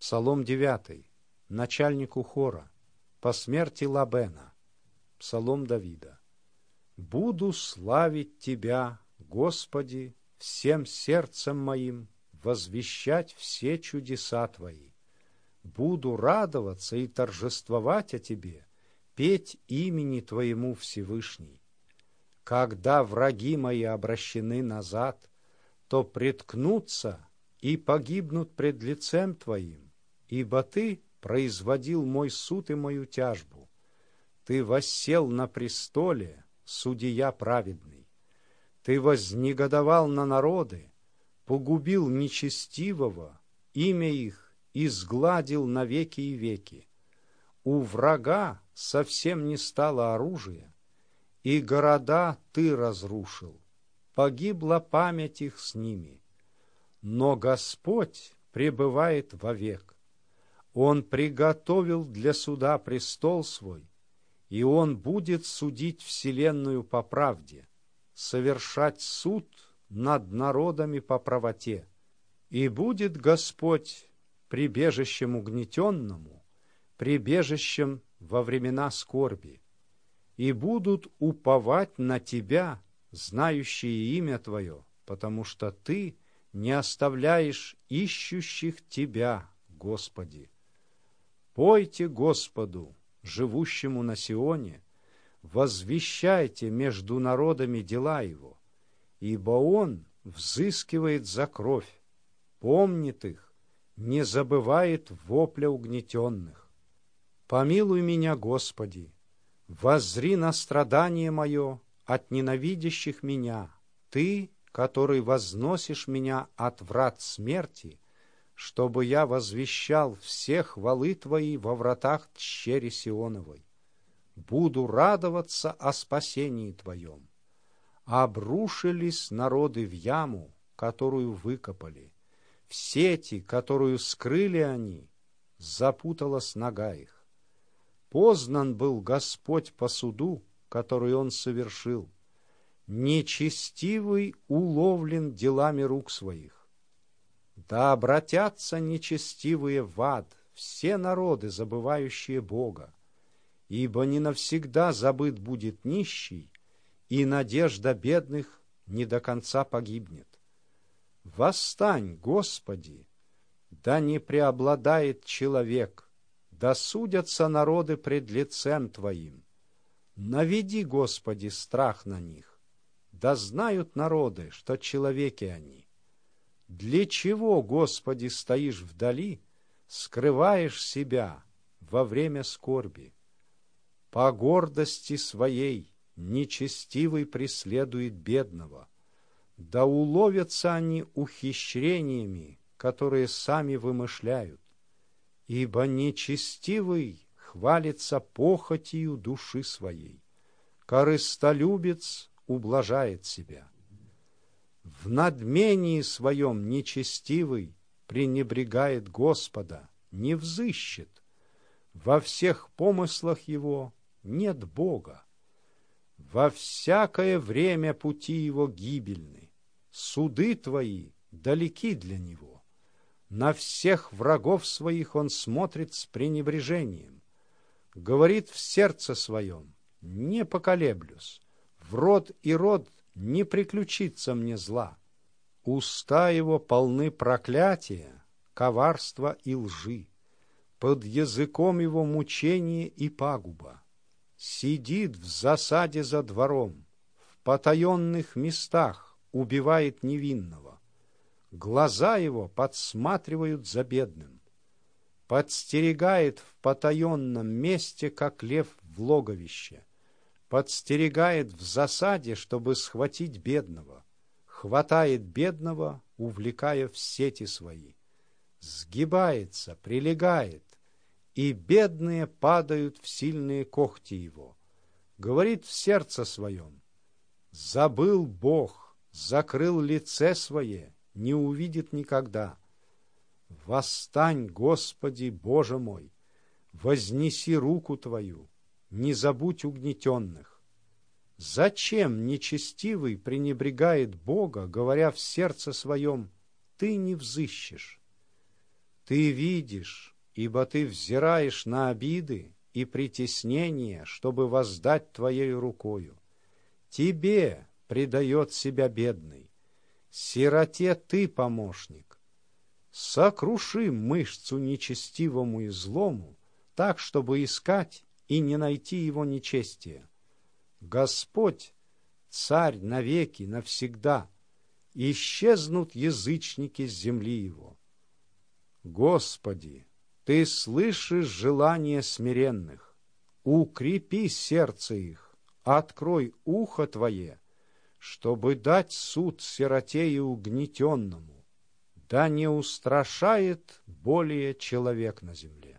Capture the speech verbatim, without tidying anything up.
Псалом девятый. Начальнику хора. По смерти Лабена. Псалом Давида. «Буду славить Тебя, Господи, всем сердцем моим, возвещать все чудеса Твои. Буду радоваться и торжествовать о Тебе, петь имени Твоему Всевышний. Когда враги мои обращены назад, то приткнутся и погибнут пред лицем Твоим, ибо Ты производил мой суд и мою тяжбу. Ты воссел на престоле, судия праведный. Ты вознегодовал на народы, погубил нечестивого, имя их изгладил навеки и веки. У врага совсем не стало оружия, и города ты разрушил, погибла память их с ними. Но Господь пребывает вовек. Он приготовил для суда престол свой, и Он будет судить вселенную по правде, совершать суд над народами по правоте. И будет Господь прибежищем угнетенному, прибежищем во времена скорби. И будут уповать на Тебя, знающие имя Твое, потому что Ты не оставляешь ищущих Тебя, Господи. Пойте Господу, живущему на Сионе, возвещайте между народами дела Его, ибо Он взыскивает за кровь, помнит их, не забывает вопля угнетенных. Помилуй меня, Господи, воззри на страдание мое от ненавидящих меня, Ты, который возносишь меня от врат смерти, чтобы я возвещал все хвалы Твои во вратах тщери Сионовой. Буду радоваться о спасении Твоем. Обрушились народы в яму, которую выкопали. В сети, которую скрыли они, запуталась нога их. Познан был Господь по суду, который Он совершил. Нечестивый уловлен делами рук своих. Да обратятся нечестивые в ад, все народы, забывающие Бога, ибо не навсегда забыт будет нищий, и надежда бедных не до конца погибнет. Восстань, Господи, да не преобладает человек, да судятся народы пред лицем Твоим. Наведи, Господи, страх на них, да знают народы, что человеки они. Для чего, Господи, стоишь вдали, скрываешь себя во время скорби? По гордости своей нечестивый преследует бедного, да уловятся они ухищрениями, которые сами вымышляют, ибо нечестивый хвалится похотью души своей, корыстолюбец ублажает себя. В надмении своем нечестивый пренебрегает Господа, не взыщет. Во всех помыслах его нет Бога. Во всякое время пути его гибельны, суды Твои далеки для него. На всех врагов своих он смотрит с пренебрежением. Говорит в сердце своем: не поколеблюсь, в род и род не приключится мне зла. Уста его полны проклятия, коварства и лжи. Под языком его мучение и пагуба. Сидит в засаде за двором, в потаенных местах убивает невинного. Глаза его подсматривают за бедным. Подстерегает в потаенном месте, как лев в логовище. Подстерегает в засаде, чтобы схватить бедного, хватает бедного, увлекая в сети свои. Сгибается, прилегает, и бедные падают в сильные когти его. Говорит в сердце своем: забыл Бог, закрыл лице свое, не увидит никогда. Восстань, Господи, Боже мой, вознеси руку Твою, не забудь угнетенных. Зачем нечестивый пренебрегает Бога, говоря в сердце своем: Ты не взыщешь? Ты видишь, ибо ты взираешь на обиды и притеснения, чтобы воздать твоей рукою. Тебе предает себя бедный, сироте ты помощник. Сокруши мышцу нечестивому и злому, так, чтобы искать и не найти его нечестия. Господь, царь навеки, навсегда, исчезнут язычники с земли его. Господи, Ты слышишь желания смиренных, укрепи сердце их, открой ухо Твое, чтобы дать суд сироте и угнетенному, да не устрашает более человек на земле.